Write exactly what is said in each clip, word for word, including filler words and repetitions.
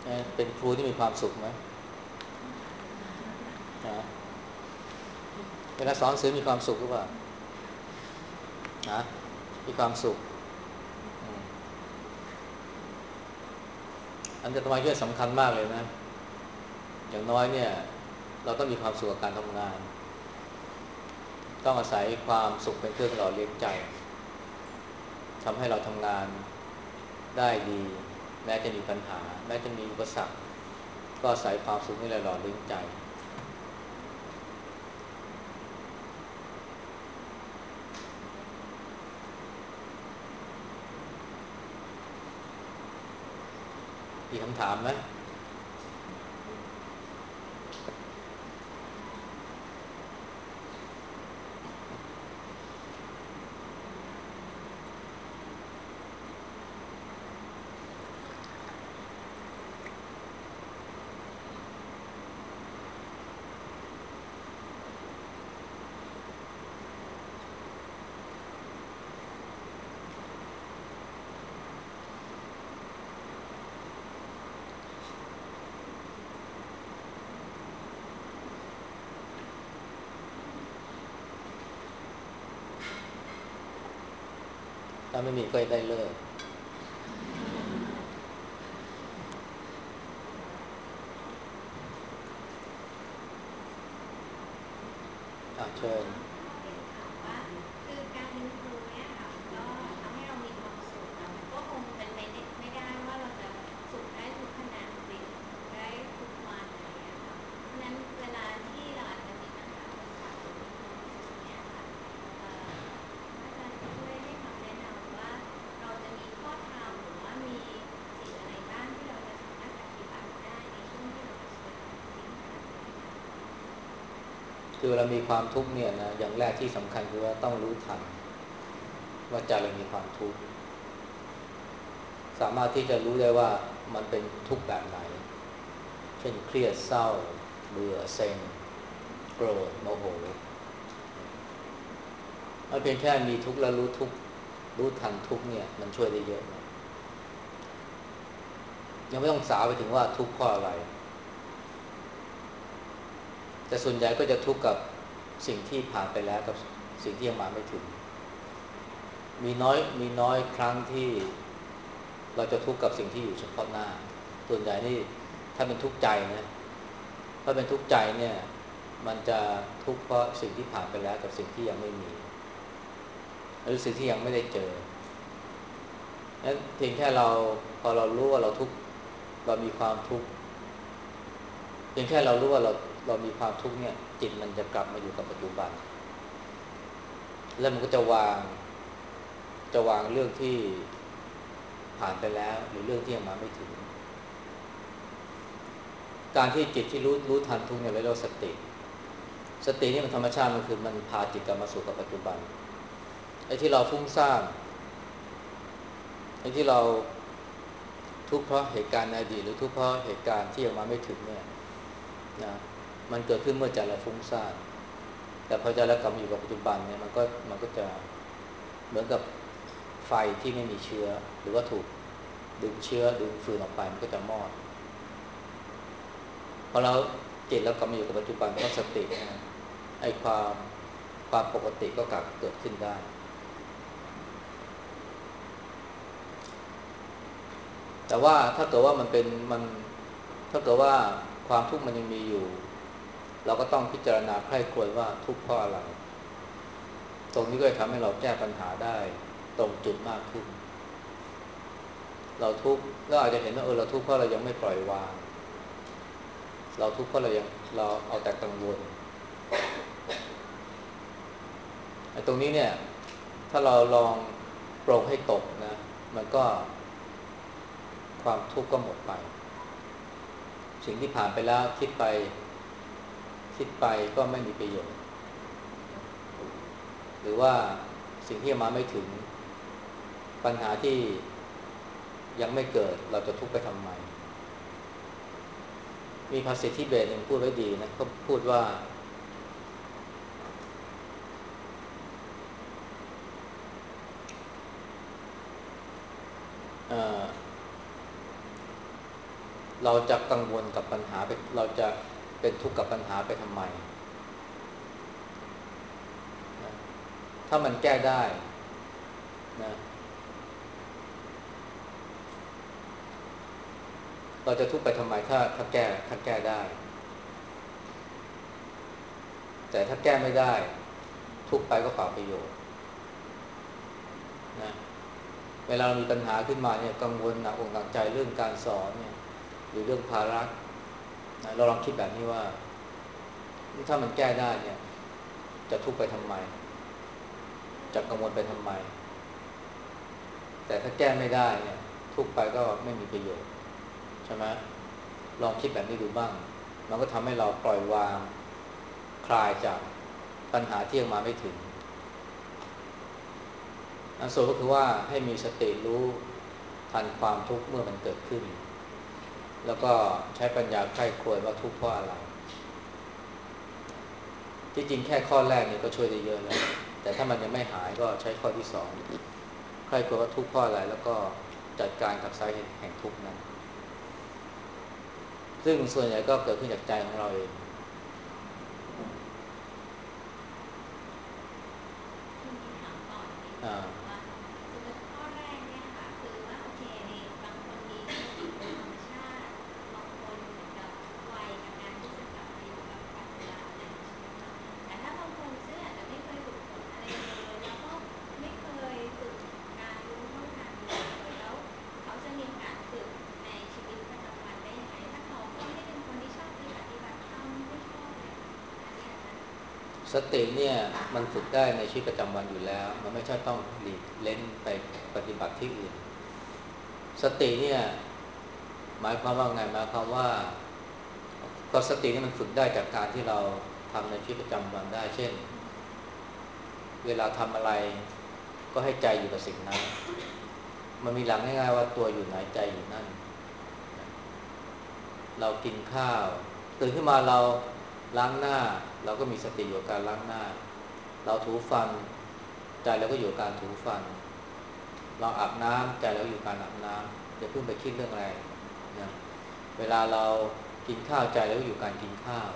เป็นครูที่มีความสุขไหมนะเวลาสอนหนังสือมีความสุขหรือเปล่านะมีความสุขอืมอันจะทำไมที่สำคัญมากเลยนะอย่างน้อยเนี่ยเราต้องมีความสุขกับการทำงานต้องอาศัยความสุขเป็นเครื่องหล่อเลี้ยงใจทำให้เราทำงานได้ดีแม้จะมีปัญหาแม้จะมีอุปสรรคก็อาศัยความสุขนี่แหละหล่อเลี้ยงใจมีคำถามไหมถ้าไม่มีก็ได้เลิกอ่ะเชิญก็เรียนถามว่าคือการเป็นครูเนี่ยค่ะก็ทำให้เรามีความสุขแต่มันก็คงเป็นไปไม่ได้ว่าเราจะสุขได้ทุกขณะหรือสุขได้ทุกวันอะไรอย่างเงี้ยค่ะเพราะฉะนั้นเวลาที่เราอาจจะมีปัญหาอุปสรรคหรือมีความสุขเนี่ยค่ะเอ่ออาจารย์ช่วยให้คำแนะนำว่าเราจะมีข้อธรรมหรือว่ามีสิ่งอะไรบ้างที่เราจะสามารถปฏิบัติได้ในช่วงที่เราเผชิญกับสิ่งนั้นนะคะคือเวลามีความทุกข์เนี่ยนะอย่างแรกที่สำคัญคือว่าต้องรู้ทันว่าใจเรามีความทุกข์สามารถที่จะรู้ได้ว่ามันเป็นทุกข์แบบไหนเช่นเครียดเศร้าเบื่อเซ็งโกรธโมโหมันเพียงแค่มีทุกข์แล้วรู้ทุกข์รู้ทันทุกข์เนี่ยมันช่วยได้เยอะนะยังไม่ต้องสาวไปถึงว่าทุกข์เพราะอะไรแต่ส่วนใหญ่ก็จะทุกข์กับสิ่งที่ผ่านไปแล้วกับสิ่งที่ยังมาไม่ถึงมีน้อยมีน้อยครั้งที่เราจะทุกข์กับสิ่งที่อยู่เฉพาะหน้าส่วนใหญ่นี่ถ้าเป็นทุกข์ใจนะถ้าเป็นทุกข์ใจเนี่ยมันจะทุกข์เพราะสิ่งที่ผ่านไปแล้วกับสิ่งที่ยังไม่มีหรือสิ่งที่ยังไม่ได้เจอนั้นเพียงแค่เราพอเรารู้ว่าเราทุกข์เรามีความทุกข์เพียงแค่เรารู้ว่าเราเรามีความทุกข์เนี่ยจิตมันจะกลับมาอยู่กับปัจจุบันแล้วมันก็จะวางจะวางเรื่องที่ผ่านไปแล้วหรือเรื่องที่ยังมาไม่ถึงการที่จิตที่รู้รู้ทันทุกเนี่ยเรียกว่าสติสตินี่มันธรรมชาติมันคือมันพาจิตกลับมาสู่กับปัจจุบันไอ้ที่เราฟุ้งซ่านไอ้ที่เราทุกข์เพราะเหตุการณ์ในอดีตหรือทุกข์เพราะเหตุการณ์ที่ยังมาไม่ถึงเนี่ยนะมันเกิดขึ้นเมื่อใจเราฟุ้งซ่านแต่พอใจเรากลับมาอยู่กับปัจจุบันเนี่ยมันก็มันก็จะเหมือนกับไฟที่ไม่มีเชื้อหรือว่าถูกดึงเชื้อดึงฟืนออกไปมันก็จะมอดพอเราจิตเรากลับมาอยู่กับปัจจุบันเพราะสตินะไอ้ความความปกติก็กลับเกิดขึ้นได้แต่ว่าถ้าเกิดว่ามันเป็นมันถ้าเกิดว่าความทุกข์มันยังมีอยู่เราก็ต้องพิจารณาใคร่ครวญว่าทุกข์เพราะอะไรตรงนี้ก็จะทำให้เราแก้ปัญหาได้ตรงจุดมากขึ้นเราทุกข์เราอาจจะเห็นว่าเออเราทุกข์เพราะเรายังไม่ปล่อยวางเราทุกข์เพราะเรายังเราเอาแต่กังวลไอ้ตรงนี้เนี่ยถ้าเราลองปรงให้ตกนะมันก็ความทุกข์ก็หมดไปสิ่งที่ผ่านไปแล้วคิดไปคิดไปก็ไม่มีประโยชน์หรือว่าสิ่งที่ยังมาไม่ถึงปัญหาที่ยังไม่เกิดเราจะทุกข์ไปทำไมมีภาษิตทิเบตหนึ่งพูดไว้ดีนะเขาพูดว่าเอ่อเราจะกังวลกับปัญหาไปเราจะเป็นทุกข์กับปัญหาไปทำไมนะถ้ามันแก้ได้นะเราจะทุกข์ไปทำไมถ้าถ้าแก้ถ้าแก้ได้แต่ถ้าแก้ไม่ได้ทุกข์ไปก็เปล่าประโยชน์นะเวลาเรามีปัญหาขึ้นมาเนี่ยกังวลหนักอกหนักใจเรื่องการสอนเนี่ยหรือเรื่องภาระนะเราลองคิดแบบนี้ว่าถ้ามันแก้ได้เนี่ยจะทุกข์ไปทำไมจะกังวลไปทำไมแต่ถ้าแก้ไม่ได้เนี่ยทุกข์ไปก็ไม่มีประโยชน์ใช่ไหมลองคิดแบบนี้ดูบ้างมันก็ทำให้เราปล่อยวางคลายจากปัญหาที่ยังมาไม่ถึงอันส่วนก็คือว่าให้มีสติรู้ทันความทุกข์เมื่อมันเกิดขึ้นแล้วก็ใช้ปัญญาใคร่ครวญว่าทุกข์เพราะอะไรที่จริงแค่ข้อแรกนี่ก็ช่วยได้เยอะแล้วแต่ถ้ามันยังไม่หายก็ใช้ข้อที่สองใคร่ครวญว่าทุกข์เพราะอะไรแล้วก็จัดการกับสาเหตุแห่งทุกข์นั้นซึ่งส่วนใหญ่ก็เกิดขึ้นจากใจของเราเองทีนี้ถามต่อนิดนึงอ่าว่าสมมติข้อแรกเนี่ยค่ะคือว่าโอเคบางคนมีสติโดยธรรมชาติบางคนเหมือนกับไวกับการที่จะกลับมาอยู่กับปัจจุบันอะไรอย่างนี้ใช่ไหมคะแต่ถ้าบางคนซึ่งอาจจะไม่เคยฝึกฝนอะไรเลยแล้วก็ไม่เคยฝึกการรู้เท่าทันเลยแล้วเขาจะมีโอกาสฝึกในชีวิตประจำวันได้ยังไงถ้าเขาก็ไม่เป็นคนที่ชอบไปปฏิบัติธรรมไม่ชอบเลยอันนี้อาจจะสติเนี่ยมันฝึกได้ในชีวิตประจำวันอยู่แล้วมันไม่ใช่ต้องหลีกเล้นไปปฏิบัติที่อื่นสติเนี่ยหมายความว่าไงหมายความว่าก็สตินี่มันฝึกได้จากการที่เราทำในชีวิตประจำวันได้เช่นเวลาทำอะไรก็ให้ใจอยู่กับสิ่งนั้นมันมีหลักง่ายๆว่าตัวอยู่ไหนใจอยู่นั่นเรากินข้าวตื่นขึ้นมาเราล้างหน้าเราก็มีสติอยู่กับการล้างหน้าเราถูฟันใจเราก็อยู่กับการถูฟันเราอาบน้ำใจเราอยู่กับการอาบน้ำอย่าเพิ่งไปคิดเรื่องอะไรนะเวลาเรากินข้าวใจเราก็อยู่กับการกินข้าว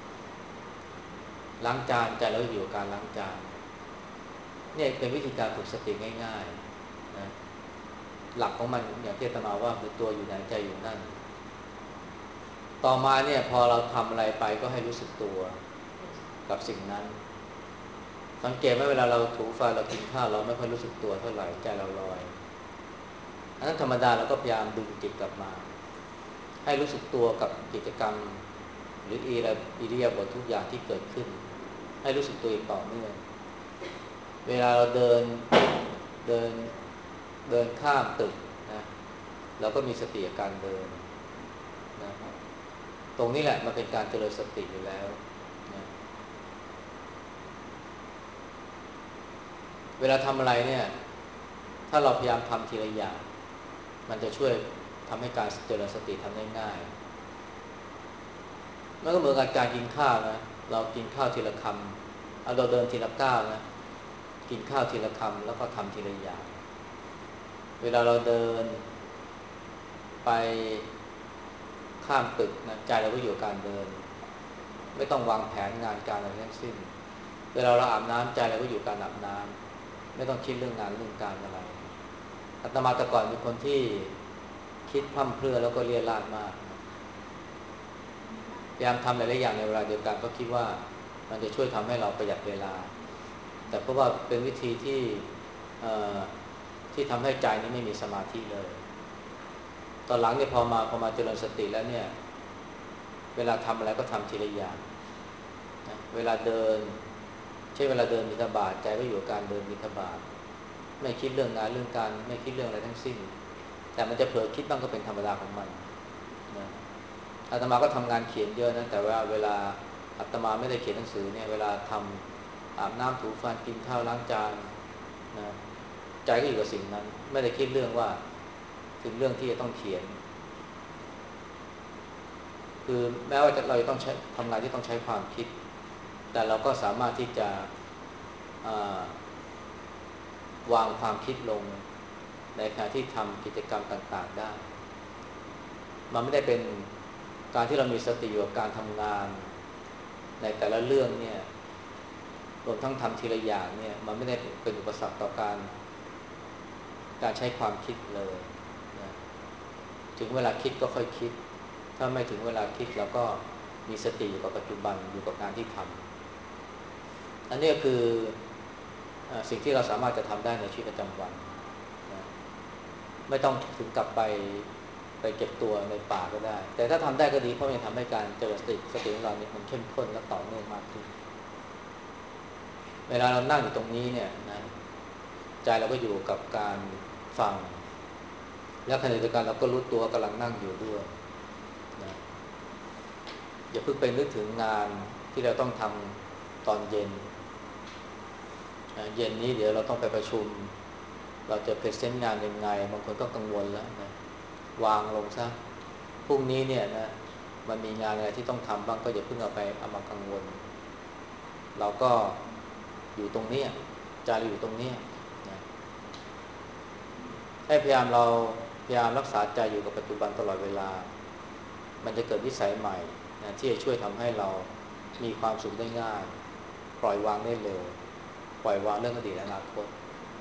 ล้างจานใจเราก็อยู่กับการล้างจานเนี่ยเป็นวิธีการฝึกสติง่ายๆนะหลักของมันอย่างที่อาตมาว่าคือตัวอยู่ไหนใจอยู่นั่นต่อมาเนี่ยพอเราทำอะไรไปก็ให้รู้สึกตัวกับสิ่งนั้นสังเกตไหมเวลาเราถูฟันเรากินข้าวเราไม่ค่อยรู้สึกตัวเท่าไหร่ใจเราลอยอันนั้นธรรมดาเราก็พยายามดึงจิตกลับมาให้รู้สึกตัวกับกิจกรรมหรืออิริยาบถทุกอย่างที่เกิดขึ้นให้รู้สึกตัวอย่างต่อเนื่องเวลาเราเดินเดินเดินข้ามตึกนะเราก็มีสติกับการเดินนะตรงนี้แหละมันเป็นการเจริญสติอยู่แล้วนะเวลาทำอะไรเนี่ยถ้าเราพยายามทำทีละอย่างมันจะช่วยทำให้การเจริญสติทำได้ง่ายมันก็เหมือนกับการกินข้าวนะเรากินข้าวทีละคำเอาเราเดินทีละก้าวนะกินข้าวทีละคำแล้วก็ทำทีละอย่างเวลาเราเดินไปข้ามตึกนะใจเราก็อยู่กับการเดินไม่ต้องวางแผนงานการอะไรทั้งสิ้นเวลาเราอาบน้ำใจเราก็อยู่กับการอาบน้ำไม่ต้องคิดเรื่องงานเรื่องการอะไรอาตมาแต่ก่อนเป็นคนที่คิดพร่ำเพรื่อแล้วก็เลี่ยราดมากพยายามทำหลายๆอย่างในเวลาเดียวกันก็คิดว่ามันจะช่วยทำให้เราประหยัดเวลาแต่เพราะว่าเป็นวิธีที่ที่ทำให้ใจนี้ไม่มีสมาธิเลยตอนหลังเนี่ยพอมาพอมาเจริญสติแล้วเนี่ยเวลาทำอะไรก็ทำทีละอย่างนะเวลาเดินเช่นเวลาเดินบิณฑบาตใจก็อยู่กับการเดินบิณฑบาตไม่คิดเรื่องงานเรื่องการไม่คิดเรื่องอะไรทั้งสิ้นแต่มันจะเผลอคิดบ้างก็เป็นธรรมดาของมันนะอาตมาก็ทำงานเขียนเยอะนะแต่ว่าเวลาอาตมาไม่ได้เขียนหนังสือเนี่ยเวลาทำอาบน้ำถูฟันกินข้าวล้างจานนะใจก็อยู่กับสิ่งนั้นไม่ได้คิดเรื่องว่าถึงเรื่องที่จะต้องเขียนคือแม้ว่าเราจะต้องใช้ทำงานที่ต้องใช้ความคิดแต่เราก็สามารถที่จะวางความคิดลงในขณะที่ทำกิจกรรมต่างๆได้มันไม่ได้เป็นการที่เรามีสติอยู่กับการทำงานในแต่ละเรื่องเนี่ยรวมทั้งทำทีละอย่างเนี่ยมันไม่ได้เป็นอุปสรรคต่อการการใช้ความคิดเลยนะถึงเวลาคิดก็ค่อยคิดถ้าไม่ถึงเวลาคิดเราก็มีสติอยู่กับปัจจุบันอยู่กับงานที่ทำอันนี้ก็คือสิ่งที่เราสามารถจะทำได้ในชีวิตประจำวันนะไม่ต้องถึงกลับไปไปเก็บตัวในป่าก็ได้แต่ถ้าทำได้ก็ดีเพราะมันทำให้การเจริญสติสติของเราเนี่ยมันเข้มข้นและต่อเนื่องมากขึ้นเวลาเรานั่งอยู่ตรงนี้เนี่ยนะใจเราก็อยู่กับการฟังแล้วขณะเดียวกันเราก็รู้ตัวกำลังนั่งอยู่ด้วยนะอย่าเพิ่งไปนึกถึงงานที่เราต้องทำตอนเย็นเย็นนี้เดี๋ยวเราต้องไปประชุมเราจะพรีเซนต์งานยังไงบางคนก็กังวลแล้วนะวางลงซะพรุ่งนี้เนี่ยนะมันมีงานอะไรที่ต้องทำบ้างก็อย่าเพิ่งเอาไปเอามากังวลเราก็อยู่ตรงนี้ใจเราอยู่ตรงนี้นะให้พยายามเราพยายามรักษาใจอยู่กับปัจจุบันตลอดเวลามันจะเกิดวิสัยใหม่นะที่จะช่วยทำให้เรามีความสุขได้ง่ายปล่อยวางได้เร็วปล่อยวางเรื่องอดีตอนาคต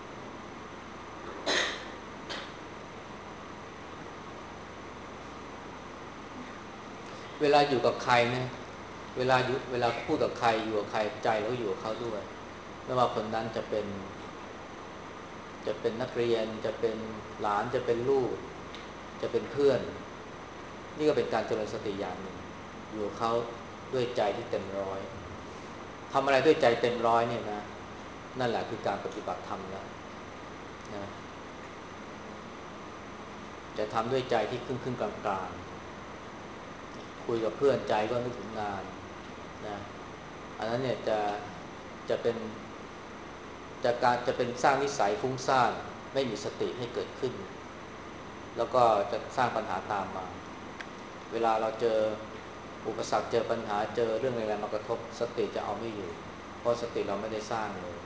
เวลาอยู่กับใครนะเวลาอยู่เวลาพูดกับใครอยู่กับใครใจเราอยู่กับเขาด้วยไม่ว่าคนนั้นจะเป็นจะเป็นนักเรียนจะเป็นหลานจะเป็นลูกจะเป็นเพื่อนนี่ก็เป็นการเจริญสติอย่างหนึ่งอยู่กับเขาด้วยใจที่เต็มร้อยทำอะไรด้วยใจเต็มร้อยเนี่ยนะนั่นแหละคือการปฏิบัติธรรมแล้วนะจะทำด้วยใจที่ครึ่งครึ่งกลางกลางคุยกับเพื่อนใจก็นึกถึงงานนะอันนั้นเนี่ยจะจะเป็นจะการจะเป็นสร้างนิสัยฟุ้งซ่านไม่มีสติให้เกิดขึ้นแล้วก็จะสร้างปัญหาตามมาเวลาเราเจออุปสรรคเจอปัญหาเจอเรื่องอะไรมากระทบสติจะเอาไม่อยู่เพราะสติเราไม่ได้สร้างเลย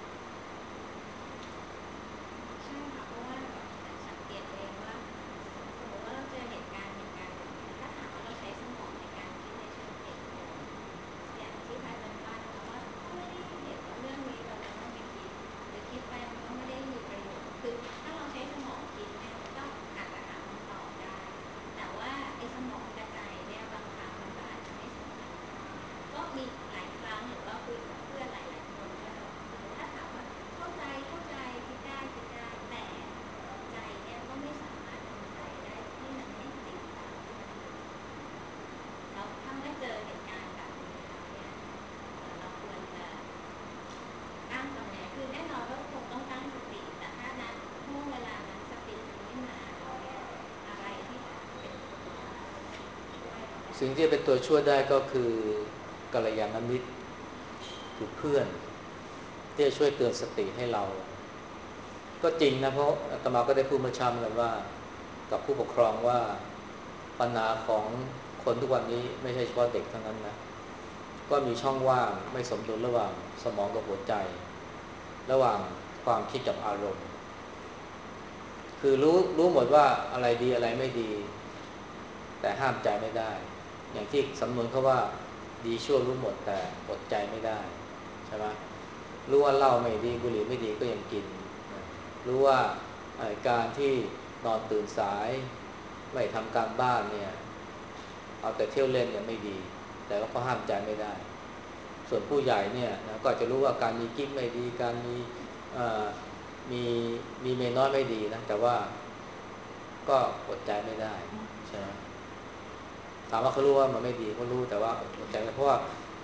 ใช่ค่ะเพราะว่าแบบสังเกตเองว่าสมมติว่าเราเจอเหตุการณ์เหตุการณ์หนึ่งเนี่ยถ้าถามว่าเราใช้สมองในการคิดในเชิงเหตุผลอย่างที่พระอาจารย์ว่านะคะว่าก็ไม่ได้เห็นว่าเรื่องนี้เราจะต้องไปคิดหรือคิดไปมันก็ไม่ได้มีประโยชน์คือถ้าเราใช้สมองคิดเนี่ยก็อาจจะหาคำตอบได้แต่ว่าไอ้สมองกระจายเนี่ยบางครั้งมันก็อาจจะไม่สัมพันธ์กันก็มีหลายครั้งหรือว่าคุยกับเพื่อนหลายๆคนก็จะคือถ้าถามว่าเข้าใจเข้าใจคิดได้คิดได้แต่ใจเนี่ยก็ไม่สามารถทำใจได้ให้มันให้จริงตามที่มันเป็นแล้วถ้าเมื่อเจอเหตุการณ์แบบนี้แล้วเนี่ยเราควรจะตั้งตรงไหนคือแน่นอนว่าคงต้องตั้งสติแต่ถ้านั้นช่วงเวลานั้นสติมันไม่มาแล้วเนี่ยอะไรที่จะเป็นตัวช่วยเราได้สิ่งที่เป็นตัวช่วยได้ก็คือกัลยาณมิตรคือเพื่อนที่จะช่วยเตือนสติให้เราก็จริงนะเพราะอาตมาก็ได้พูดเมื่อเช้าเหมือนกันว่ากับผู้ปกครองว่าปัญหาของคนทุกวันนี้ไม่ใช่เฉพาะเด็กเท่านั้นนะก็มีช่องว่างไม่สมดุลระหว่างสมองกับหัวใจระหว่างความคิดกับอารมณ์คือรู้รู้หมดว่าอะไรดีอะไรไม่ดีแต่ห้ามใจไม่ได้อย่างที่สำนวนเขาว่าดีชั่วรู้หมดแต่อดใจไม่ได้ใช่ไหมรู้ว่าเหล้าไม่ดีบุหรี่ไม่ดีก็ยังกินนะรู้ว่าการที่นอนตื่นสายไม่ทำการบ้านเนี่ยเอาแต่เที่ยวเล่นเนี่ยไม่ดีแต่ว่าก็ห้ามใจไม่ได้ส่วนผู้ใหญ่เนี่ยนะก็จะรู้ว่าการมีกิ๊กไม่ดีการมีมีมีเมียน้อยไม่ดีนะแต่ว่าก็อดใจไม่ได้ใช่ไหมถามว่าเขารู้ว่ามันไม่ดีเขารู้แต่ว่าอดใจไม่เพราะว่า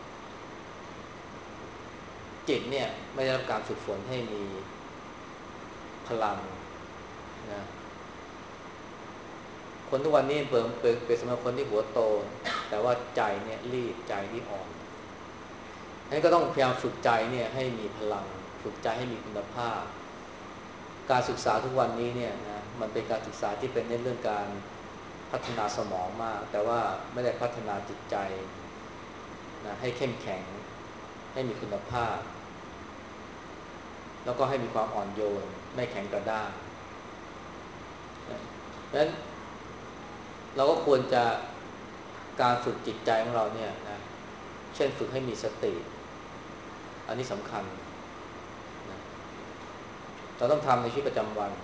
จิตเนี่ยไม่ได้รับการฝึกฝนให้มีพลังนะคนทุกวันนี้เปิดเปิดเปิดสมัยคนที่หัวโตแต่ว่าใจเนี่ยรีบใจนี่อ่อนนั้นก็ต้องพยายามฝึกใจเนี่ยให้มีพลังฝึกใจให้มีคุณภาพการศึกษาทุกวันนี้เนี่ยนะมันเป็นการศึกษาที่เป็นเน้นเรื่องการพัฒนาสมองมากแต่ว่าไม่ได้พัฒนาจิตใจนะให้เข้มแข็งให้มีคุณภาพแล้วก็ให้มีความอ่อนโยนไม่แข็งกระด้างดังนั้นเราก็ควรจะการฝึกจิตใจของเราเนี่ยนะเช่นฝึกให้มีสติอันนี้สำคัญนะเราต้องทำในชีวิตประจำวัน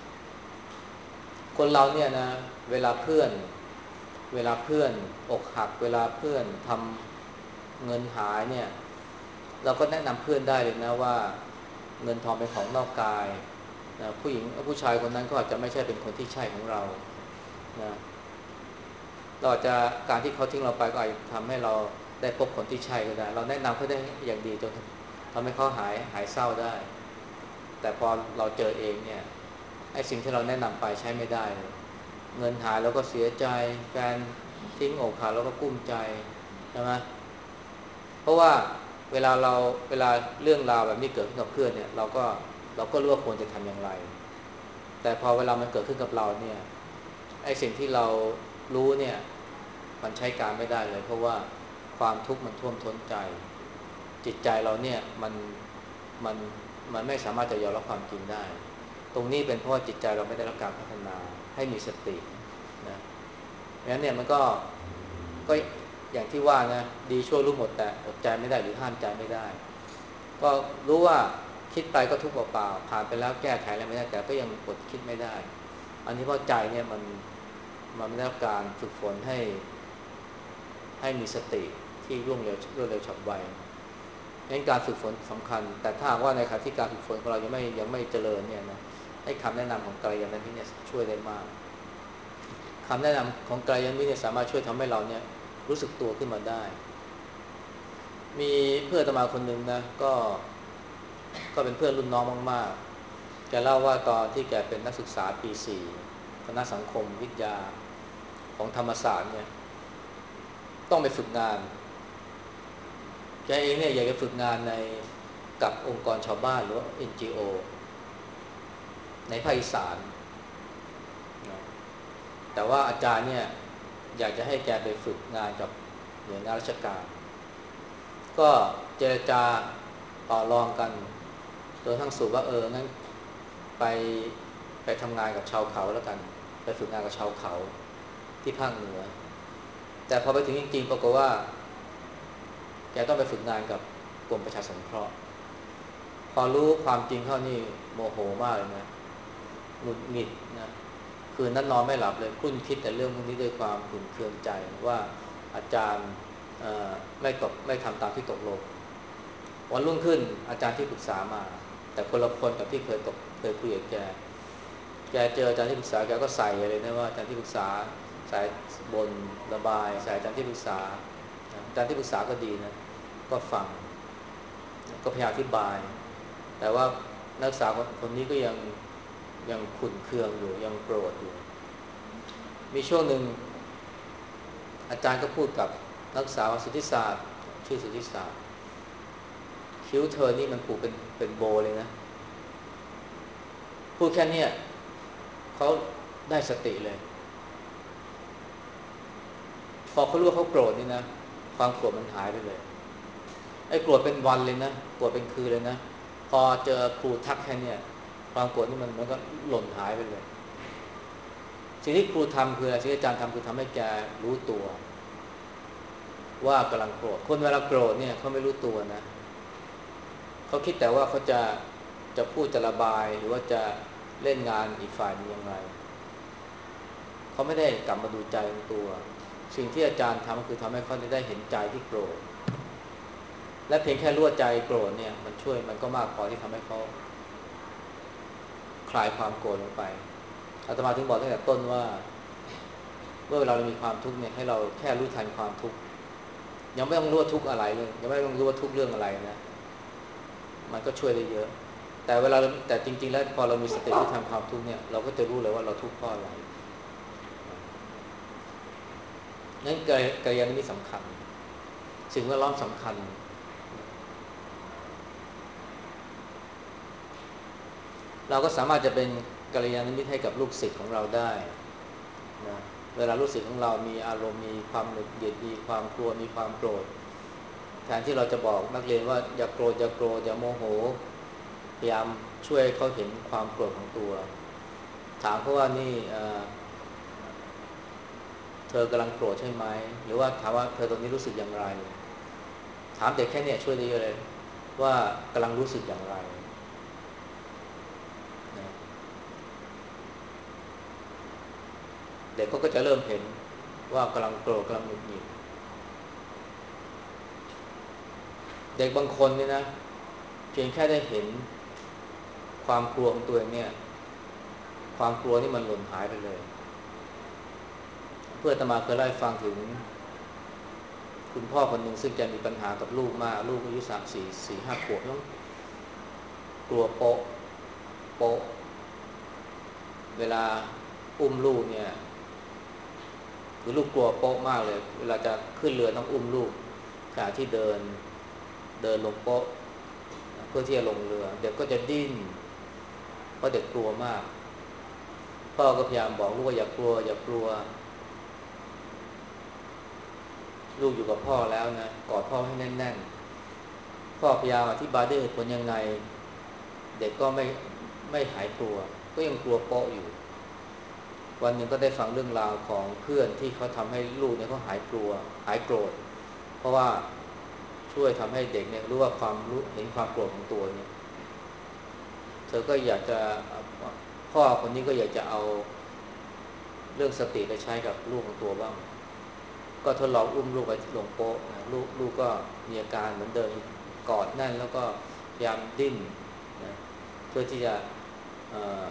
คนเราเนี่ยนะเวลาเพื่อนเวลาเพื่อนอกหักเวลาเพื่อนทำเงินหายเนี่ยเราก็แนะนำเพื่อนได้เลยนะว่าเงินทองเป็นของนอกกายนะผู้หญิงผู้ชายคนนั้นก็อาจจะไม่ใช่เป็นคนที่ใช่ของเรานะเราอาจจะการที่เขาทิ้งเราไปก็อาจจะทำให้เราได้พบคนที่ใช่ก็ได้เราแนะนำเขาได้อย่างดีจนทำให้เขาหายหายเศร้าได้แต่พอเราเจอเองเนี่ยไอ้สิ่งที่เราแนะนำไปใช้ไม่ได้เลยเงินหายเราก็เสียใจแฟนทิ้งอกหักเราก็กุ้มใจใช่ไหมเพราะว่าเวลาเราเวลาเรื่องราวแบบนี้เกิดขึ้นกับเพื่อนเนี่ยเราก็เราก็รู้ว่าควรจะทำอย่างไรแต่พอเวลามันเกิดขึ้นกับเราเนี่ยไอ้สิ่งที่เรารู้เนี่ยมันใช้การไม่ได้เลยเพราะว่าความทุกข์มันท่วมท้นใจจิตใจเราเนี่ยมันมันมันไม่สามารถจะยอมรับความจริงได้ตรงนี้เป็นเพราะว่าจิตใจเราไม่ได้รับการพัฒนาให้มีสตินะงั้นเนี่ยมันก็ก็อย่างที่ว่านะดีชั่วรู้หมดแต่อดใจไม่ได้หรือห้ามใจไม่ได้ก็รู้ว่าคิดไปก็ทุกข์เปล่าๆผ่านไปแล้วแก้ไขอะไรไม่ได้แต่ก็ยังอดคิดไม่ได้อันนี้เพราะใจเนี่ยมันมันไม่ได้รับการฝึกฝนให้ให้มีสติที่รวดเร็วรวดเร็วฉับไวงั้นการฝึกฝนสำคัญแต่ถ้าว่าในขณะที่การฝึกฝนของเรายังไม่ยังไม่เจริญเนี่ยนะให้คำแนะนำของกัลยาณมิตรเนี่ยช่วยได้มากคำแนะนำของกัลยาณมิตรเนี่ยสามารถช่วยทำให้เราเนี่ยรู้สึกตัวขึ้นมาได้มีเพื่อนอาตมาคนหนึ่งนะก็ก็เป็นเพื่อนรุ่นน้องมากๆแกเล่าว่าตอนที่แกเป็นนักศึกษาปีสี่คณะสังคมวิทยาของธรรมศาสตร์เนี่ยต้องไปฝึกงานแกเองเนี่ยอยากจะฝึกงานในกับองค์กรชาวบ้านหรือว่า เอ็น จี โอ ในภาคอีสานนะแต่ว่าอาจารย์เนี่ยอยากจะให้แกไปฝึกงานกับหน่วยงานราชการก็เจรจาต่อรองกันโดยทั้งสุดว่าเอองั้นไปไปทำงานกับชาวเขาแล้วกันไปฝึกงานกับชาวเขาที่ภาคเหนือแต่พอไปถึงจริงๆปรากฏว่าแกต้องไปฝึกงานกับกรมประชาสงเคราะห์พอรู้ความจริงเข้านี่โมโหมากเลยนะหงุดหงิดนะคืนนั้นนอนไม่หลับเลยคุ้นคิดแต่เรื่องพวกนี้ด้วยความขุ่นเคืองใจว่าอาจารย์ไม่ตกไม่ทำตามที่ตกลงวันรุ่งขึ้นอาจารย์ที่ปรึกษามาแต่คนละคนกับที่เคยตกเคยคุยกับแกแกเจออาจารย์ที่ปรึกษาแกก็ใส่เลยนะว่าอาจารย์ที่ปรึกษาสายบนระบายสายอาจารย์ที่ปรึกษาอาจารย์ที่ปรึกษาก็ดีนะก็ฟังก็พยายามอธิบายแต่ว่านักศึกษาคนนี้ก็ยังยังขุ่นเคืองอยู่ยังโกรธอยู่มีช่วงหนึ่งอาจารย์ก็พูดกับนักศึกษาว่าสุทธิศาสตร์ชื่อสุทธิศาสตร์คิ้วเธอนี่มันผูกเป็นเป็นโบเลยนะพูดแค่นี้เขาได้สติเลยพอเขารู้ว่าเขาโกรธนี่นะความโกรธมันหายไปเลยไอ้โกรธเป็นวันเลยนะโกรธเป็นคืนเลยนะพอเจอครูทักแค่นี้ความโกรธนี่มันมันก็หล่นหายไปเลยสิ่งที่ครูทำคืออะไรสิ่งที่อาจารย์ทำคือทำให้แกรู้ตัวว่ากำลังโกรธคนเวลาโกรธเนี่ยเขาไม่รู้ตัวนะเขาคิดแต่ว่าเขาจะจะพูดจะระบายหรือว่าจะเล่นงานอีกฝ่ายนึงอย่างไรเขาไม่ได้กลับมาดูใจของตัวสิ่งที่อาจารย์ทำคือทำให้เขาได้เห็นใจที่โกรธและเพียงแค่รู้ว่าใจโกรธเนี่ยมันช่วยมันก็มากพอที่ทำให้เขาคลายความโกรธลงไปอาตมาถึงบอกตั้งแต่ต้นว่าเมื่อเรามีความทุกข์เนี่ยให้เราแค่รู้ทันความทุกข์ยังไม่ต้องรู้ว่าทุกข์อะไรเลยยังไม่ต้องรู้ว่าทุกข์เรื่องอะไรนะมันก็ช่วยได้เยอะแต่เวลาแต่จริงๆแล้วพอเรามีสติรู้ทันความทุกข์เนี่ยเราก็จะรู้เลยว่าเราทุกข์เพราะอะไรนั่นกัลยาณมิตรสำคัญสิ่งแวดล้อมสำคัญเราก็สามารถจะเป็นกัลยาณมิตรให้กับลูกศิษย์ของเราได้นะเวลาลูกศิษย์ของเรามีอารมณ์มีความหงุดหงิดมีความกลัวมีความโกรธแทนที่เราจะบอกนักเรียนว่าอย่าโกรธอย่าโกรธอย่าโมโหพยายามช่วยเขาเห็นความโกรธของตัวถามเขาว่านี่เธอกำลังโกรธใช่ไหมหรือว่าถามว่าเธอตอนนี้รู้สึกอย่างไรถามเด็กแค่เนี้ช่วยได้เยอะเลยว่ากำลังรู้สึกอย่างไรนะเด็กเขาก็จะเริ่มเห็นว่ากำลังโกรธกำลังหงุดหงิดเด็กบางคนเนี่ยนะเพียงแค่ได้เห็นความกลัวของตัวเองเนี่ยความกลัวนี่มันหล่นหายไปเลยเพื่อนอาตมาเคยเล่าให้ฟังถึงคุณพ่อคนหนึ่งซึ่งแกมีปัญหากับลูกมากลูกอายุสามสี่สี่ห้าขวบต้องกลัวโป๊ะโป๊ะเวลาอุ้มลูกเนี่ยคือลูกกลัวโป๊ะมากเลยเวลาจะขึ้นเรือต้องอุ้มลูกขณะที่เดินเดินลงโป๊ะเพื่อที่จะลงเรือเด็กก็จะดิ้นเพราะเด็กกลัวมากพ่อก็พยายามบอกลูกว่าอย่ากลัวอย่ากลัวลูกอยู่กับพ่อแล้วนะกอดพ่อให้แน่นๆพ่อพยายามอธิบายด้วยเหตุผลยังไงเด็กก็ไม่ไม่หายกลัวก็ยังกลัวโป๊ะอยู่วันหนึ่งก็ได้ฟังเรื่องราวของเพื่อนที่เขาทำให้ลูกเนี่ยเขาหายกลัวหายโกรธเพราะว่าช่วยทำให้เด็กเนี่ยรู้ว่าความรู้เห็นความโกรธของตัวเนี่ยเธอก็อยากจะพ่อคนนี้ก็อยากจะเอาเรื่องสติไปใช้กับลูกของตัวบ้างก็ทดลองอุ้มลูกไปลงโป๊ะนะลูกลูกก็มีอาการเหมือนเดิมกอดแน่นแล้วก็พยายามดิ้นนะเพื่อที่จะเอ่อ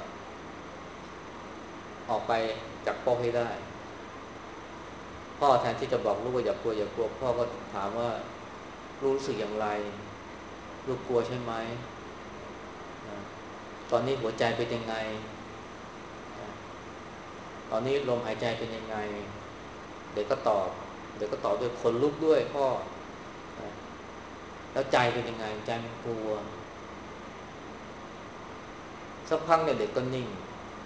ออกไปจากโป๊ะให้ได้พ่อแทนที่จะบอกลูกว่าอย่ากลัวอย่ากลัวพ่อก็ถามว่าลูกรู้สึกอย่างไรลูกกลัวใช่ไหมนะตอนนี้หัวใจเป็นยังไงนะตอนนี้ลมหายใจเป็นยังไงเด็กก็ตอบเด็กก็ตอบด้วยขนลุกด้วยพ่อนะแล้วใจเป็นยังไงใจมันกลัวสักพักเนี่ยเด็กก็นิ่ง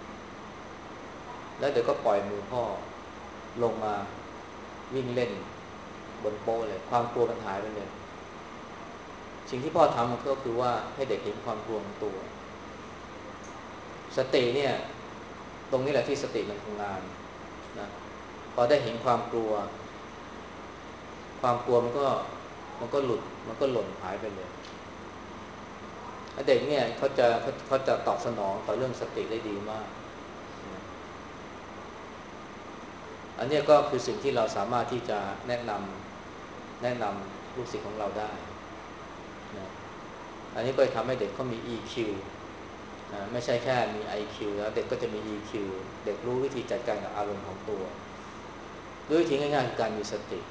แล้วเด็กก็ปล่อยมือพ่อลงมาวิ่งเล่นบนโป๊ะเลยความกลัวมันหายไปเลยสิ่งที่พ่อทำก็คือว่าให้เด็กเห็นความกลัวของตัวสติเนี่ยตรงนี้แหละที่สติมันทำงานนะพอได้เห็นความกลัวความกลัวมันก็มันก็หลุดมันก็หล่นหายไปเลยเด็กเนี่ยเขาจะเขาเขาจะตอบสนองต่อเรื่องสติได้ดีมากนะอันนี้ก็คือสิ่งที่เราสามารถที่จะแนะนำแนะนำลูกศิษย์ของเราได้นะอันนี้ก็จะทำให้เด็กเขามี อี คิว นะไม่ใช่แค่มี ไอ คิว แล้วเด็กก็จะมี อี คิว เด็กรู้วิธีจัดการกับอารมณ์ของตัวด้วยวิธีง่ายๆคือการมีสติ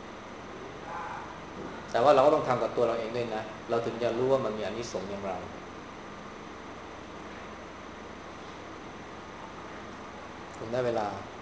แต่ว่าเราก็ต้องทำกับตัวเราเองด้วยนะเราถึงจะรู้ว่ามันมีอานิสงส์อย่างไรถึงได้เวลา